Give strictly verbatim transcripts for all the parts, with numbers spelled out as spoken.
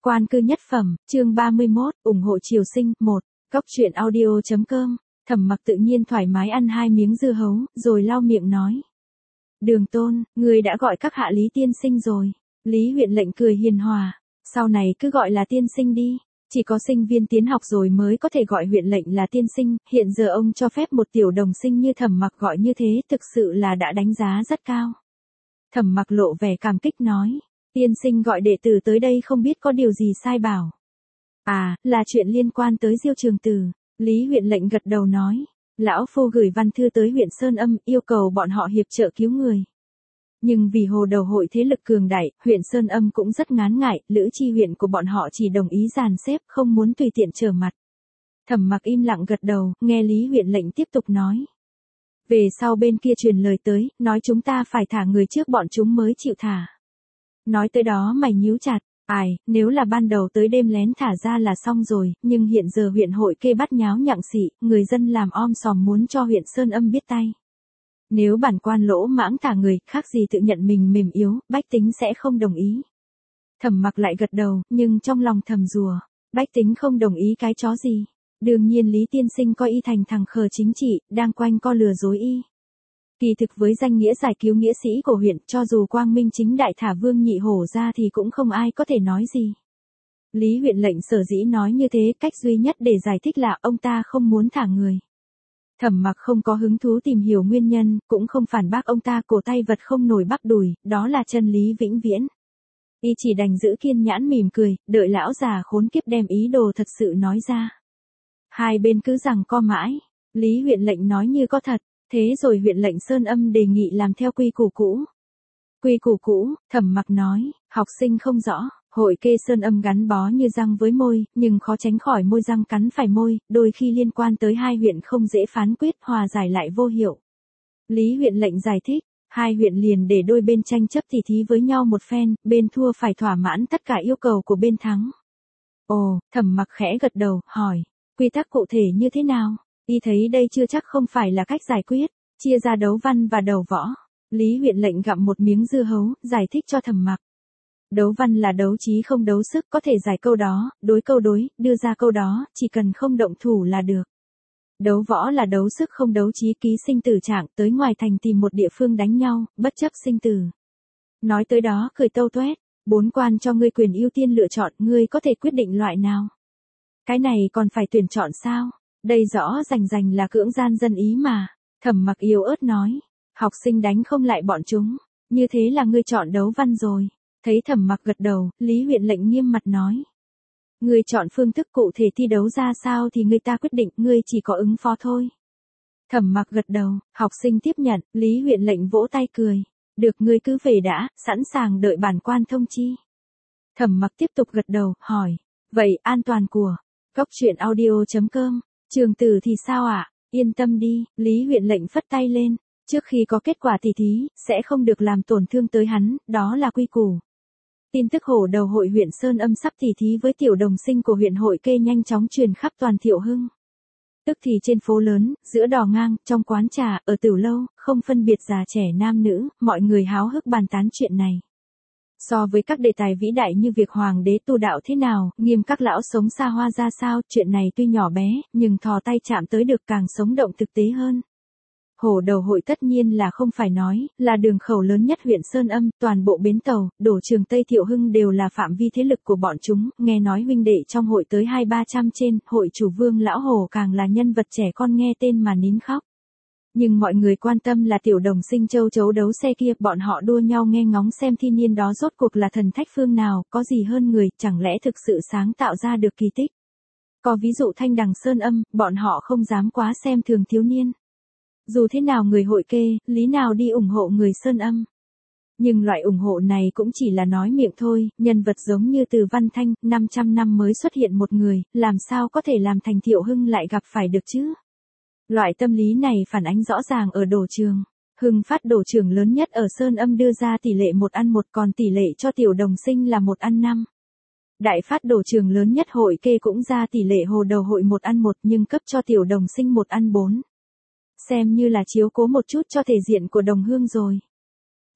Quan cư nhất phẩm, chương ba mươi mốt, ủng hộ triều sinh, một. Cốc truyện audio chấm com. Thẩm Mặc tự nhiên thoải mái ăn hai miếng dưa hấu, rồi lau miệng nói. Đường Tôn, người đã gọi các hạ Lý tiên sinh rồi. Lý huyện lệnh cười hiền hòa. Sau này cứ gọi là tiên sinh đi. Chỉ có sinh viên tiến học rồi mới có thể gọi huyện lệnh là tiên sinh. Hiện giờ ông cho phép một tiểu đồng sinh như Thẩm Mặc gọi như thế, thực sự là đã đánh giá rất cao. Thẩm Mặc lộ vẻ cảm kích nói. Tiên sinh gọi đệ tử tới đây không biết có điều gì sai bảo. À, là chuyện liên quan tới Diêu Trường Tử. Lý huyện lệnh gật đầu nói. Lão phu gửi văn thư tới huyện Sơn Âm, yêu cầu bọn họ hiệp trợ cứu người. Nhưng vì hồ đầu hội thế lực cường đại, huyện Sơn Âm cũng rất ngán ngại, lữ chi huyện của bọn họ chỉ đồng ý dàn xếp, không muốn tùy tiện trở mặt. Thẩm Mặc im lặng gật đầu, nghe Lý huyện lệnh tiếp tục nói. Về sau bên kia truyền lời tới, nói chúng ta phải thả người trước bọn chúng mới chịu thả. Nói tới đó mày nhíu chặt, ai, nếu là ban đầu tới đêm lén thả ra là xong rồi, nhưng hiện giờ huyện hội kê bắt nháo nhặng xị, người dân làm om sòm muốn cho huyện Sơn Âm biết tay. Nếu bản quan lỗ mãng thả người, khác gì tự nhận mình mềm yếu, bách tính sẽ không đồng ý. Thẩm Mặc lại gật đầu, nhưng trong lòng thầm rùa, bách tính không đồng ý cái chó gì. Đương nhiên Lý tiên sinh coi y thành thằng khờ chính trị, đang quanh co lừa dối y. Kỳ thực với danh nghĩa giải cứu nghĩa sĩ của huyện, cho dù quang minh chính đại thả Vương Nhị Hổ ra thì cũng không ai có thể nói gì. Lý huyện lệnh sở dĩ nói như thế, cách duy nhất để giải thích là ông ta không muốn thả người. Thẩm Mặc không có hứng thú tìm hiểu nguyên nhân, cũng không phản bác ông ta, cổ tay vật không nổi bắp đùi, đó là chân lý vĩnh viễn. Y chỉ đành giữ kiên nhãn mỉm cười, đợi lão già khốn kiếp đem ý đồ thật sự nói ra. Hai bên cứ giằng co mãi, Lý huyện lệnh nói như có thật. Thế rồi huyện lệnh Sơn Âm đề nghị làm theo quy củ cũ. Quy củ cũ, Thẩm Mặc nói, học sinh không rõ, hội kê Sơn Âm gắn bó như răng với môi, nhưng khó tránh khỏi môi răng cắn phải môi, đôi khi liên quan tới hai huyện không dễ phán quyết, hòa giải lại vô hiệu. Lý huyện lệnh giải thích, hai huyện liền để đôi bên tranh chấp tỉ thí với nhau một phen, bên thua phải thỏa mãn tất cả yêu cầu của bên thắng. Ồ, Thẩm Mặc khẽ gật đầu, hỏi, quy tắc cụ thể như thế nào? Y thấy đây chưa chắc không phải là cách giải quyết, chia ra đấu văn và đầu võ. Lý huyện lệnh gặm một miếng dưa hấu, giải thích cho Thẩm Mặc. Đấu văn là đấu trí không đấu sức, có thể giải câu đó, đối câu đối, đưa ra câu đó, chỉ cần không động thủ là được. Đấu võ là đấu sức không đấu trí, ký sinh tử trạng, tới ngoài thành tìm một địa phương đánh nhau, bất chấp sinh tử. Nói tới đó cười tâu tuét, bốn quan cho ngươi quyền ưu tiên lựa chọn, ngươi có thể quyết định loại nào. Cái này còn phải tuyển chọn sao? Đây rõ rành rành là cưỡng gian dân ý mà. Thẩm Mặc yếu ớt nói. Học sinh đánh không lại bọn chúng. Như thế là ngươi chọn đấu văn rồi. Thấy Thẩm Mặc gật đầu, Lý huyện lệnh nghiêm mặt nói. Ngươi chọn phương thức cụ thể thi đấu ra sao thì ngươi ta quyết định, ngươi chỉ có ứng phó thôi. Thẩm Mặc gật đầu, học sinh tiếp nhận, Lý huyện lệnh vỗ tay cười. Được, ngươi cứ về đã, sẵn sàng đợi bản quan thông chi. Thẩm Mặc tiếp tục gật đầu, hỏi. Vậy an toàn của Cốc truyện audio chấm com. Trường Tử thì sao ạ? À? Yên tâm đi, Lý huyện lệnh phất tay lên. Trước khi có kết quả tỉ thí, sẽ không được làm tổn thương tới hắn, đó là quy củ. Tin tức hổ đầu hội huyện Sơn Âm sắp tỉ thí với tiểu đồng sinh của huyện hội kê nhanh chóng truyền khắp toàn Thiệu Hưng. Tức thì trên phố lớn, giữa đò ngang, trong quán trà, ở tiểu lâu, không phân biệt già trẻ nam nữ, mọi người háo hức bàn tán chuyện này. So với các đề tài vĩ đại như việc hoàng đế tu đạo thế nào, nghiêm các lão sống xa hoa ra sao, chuyện này tuy nhỏ bé, nhưng thò tay chạm tới được càng sống động thực tế hơn. Hổ đầu hội tất nhiên là không phải nói, là đường khẩu lớn nhất huyện Sơn Âm, toàn bộ bến tàu, đổ trường Tây Thiệu Hưng đều là phạm vi thế lực của bọn chúng, nghe nói huynh đệ trong hội tới hai ba trăm trên, hội chủ Vương lão Hổ càng là nhân vật trẻ con nghe tên mà nín khóc. Nhưng mọi người quan tâm là tiểu đồng sinh châu chấu đấu xe kia, bọn họ đua nhau nghe ngóng xem thiên niên đó rốt cuộc là thần thách phương nào, có gì hơn người, chẳng lẽ thực sự sáng tạo ra được kỳ tích. Có ví dụ Thanh Đằng Sơn Âm, bọn họ không dám quá xem thường thiếu niên. Dù thế nào người hội kê, lý nào đi ủng hộ người Sơn Âm. Nhưng loại ủng hộ này cũng chỉ là nói miệng thôi, nhân vật giống như Từ Văn Thanh, năm trăm năm mới xuất hiện một người, làm sao có thể làm thành Thiệu Hưng lại gặp phải được chứ? Loại tâm lý này phản ánh rõ ràng ở đổ trường. Hưng Phát đổ trường lớn nhất ở Sơn Âm đưa ra tỷ lệ một ăn một, còn tỷ lệ cho tiểu đồng sinh là một ăn năm. Đại Phát đổ trường lớn nhất hội kê cũng ra tỷ lệ hồ đầu hội một ăn một, nhưng cấp cho tiểu đồng sinh một ăn bốn. Xem như là chiếu cố một chút cho thể diện của đồng hương rồi.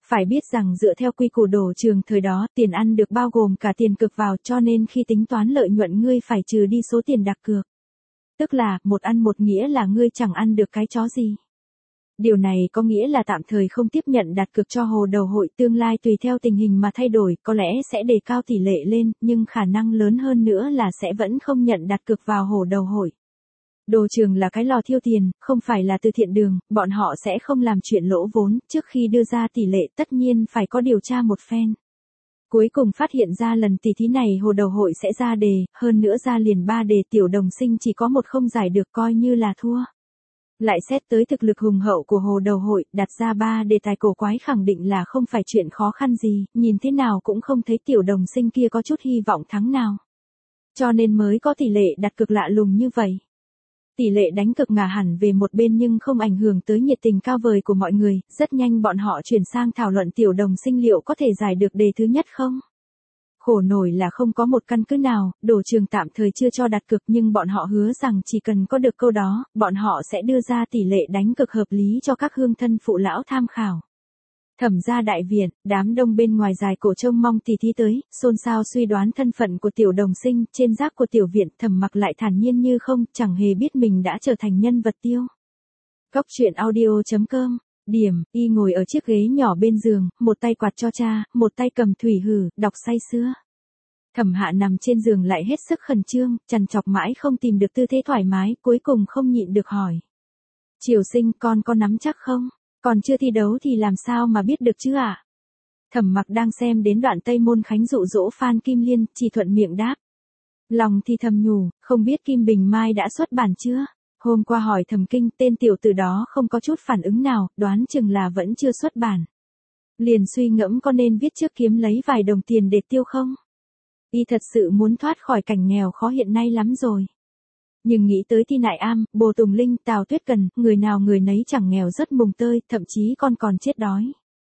Phải biết rằng dựa theo quy củ đổ trường thời đó, tiền ăn được bao gồm cả tiền cược vào, cho nên khi tính toán lợi nhuận ngươi phải trừ đi số tiền đặt cược. Tức là, một ăn một nghĩa là ngươi chẳng ăn được cái chó gì. Điều này có nghĩa là tạm thời không tiếp nhận đặt cược cho hồ đầu hội, tương lai tùy theo tình hình mà thay đổi, có lẽ sẽ đề cao tỷ lệ lên, nhưng khả năng lớn hơn nữa là sẽ vẫn không nhận đặt cược vào hồ đầu hội. Đồ trường là cái lò thiêu tiền, không phải là từ thiện đường, bọn họ sẽ không làm chuyện lỗ vốn, trước khi đưa ra tỷ lệ tất nhiên phải có điều tra một phen. Cuối cùng phát hiện ra lần tỷ thí này hồ đầu hội sẽ ra đề, hơn nữa ra liền ba đề, tiểu đồng sinh chỉ có một không giải được, coi như là thua. Lại xét tới thực lực hùng hậu của hồ đầu hội, đặt ra ba đề tài cổ quái khẳng định là không phải chuyện khó khăn gì, nhìn thế nào cũng không thấy tiểu đồng sinh kia có chút hy vọng thắng nào. Cho nên mới có tỷ lệ đặt cược lạ lùng như vậy. Tỷ lệ đánh cực ngả hẳn về một bên nhưng không ảnh hưởng tới nhiệt tình cao vời của mọi người, rất nhanh bọn họ chuyển sang thảo luận tiểu đồng sinh liệu có thể giải được đề thứ nhất không. Khổ nổi là không có một căn cứ nào, đổ trường tạm thời chưa cho đặt cược nhưng bọn họ hứa rằng chỉ cần có được câu đó, bọn họ sẽ đưa ra tỷ lệ đánh cược hợp lý cho các hương thân phụ lão tham khảo. Thẩm gia đại viện, đám đông bên ngoài dài cổ trông mong tỷ thí tới, xôn xao suy đoán thân phận của tiểu đồng sinh, trên giác của tiểu viện, Thẩm Mặc lại thản nhiên như không, chẳng hề biết mình đã trở thành nhân vật tiêu. Cốc truyện audio chấm com. Điểm, y ngồi ở chiếc ghế nhỏ bên giường, một tay quạt cho cha, một tay cầm thủy hử, đọc say sưa. Thẩm Hạ nằm trên giường lại hết sức khẩn trương, trằn trọc mãi không tìm được tư thế thoải mái, cuối cùng không nhịn được hỏi. Triều Sinh, con có nắm chắc không? Còn chưa thi đấu thì làm sao mà biết được chứ ạ? À? Thẩm Mặc đang xem đến đoạn Tây Môn Khánh dụ dỗ Phan Kim Liên, chỉ thuận miệng đáp. Lòng thì thầm nhủ, không biết Kim Bình Mai đã xuất bản chưa? Hôm qua hỏi Thẩm Kinh, tên tiểu tử đó không có chút phản ứng nào, đoán chừng là vẫn chưa xuất bản. Liền suy ngẫm có nên viết trước kiếm lấy vài đồng tiền để tiêu không? Y thật sự muốn thoát khỏi cảnh nghèo khó hiện nay lắm rồi. Nhưng nghĩ tới Thi Nại Am, Bồ Tùng Linh, Tào Tuyết Cần, người nào người nấy chẳng nghèo rất mùng tơi, thậm chí con còn chết đói.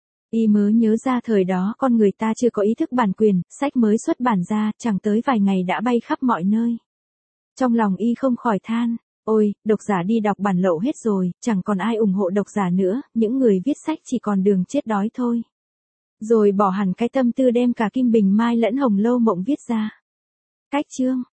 Y mới nhớ ra thời đó con người ta chưa có ý thức bản quyền, sách mới xuất bản ra, chẳng tới vài ngày đã bay khắp mọi nơi. Trong lòng Y không khỏi than, ôi, độc giả đi đọc bản lậu hết rồi, chẳng còn ai ủng hộ độc giả nữa, những người viết sách chỉ còn đường chết đói thôi. Rồi bỏ hẳn cái tâm tư đem cả Kim Bình Mai lẫn Hồng Lâu Mộng viết ra. Cách chương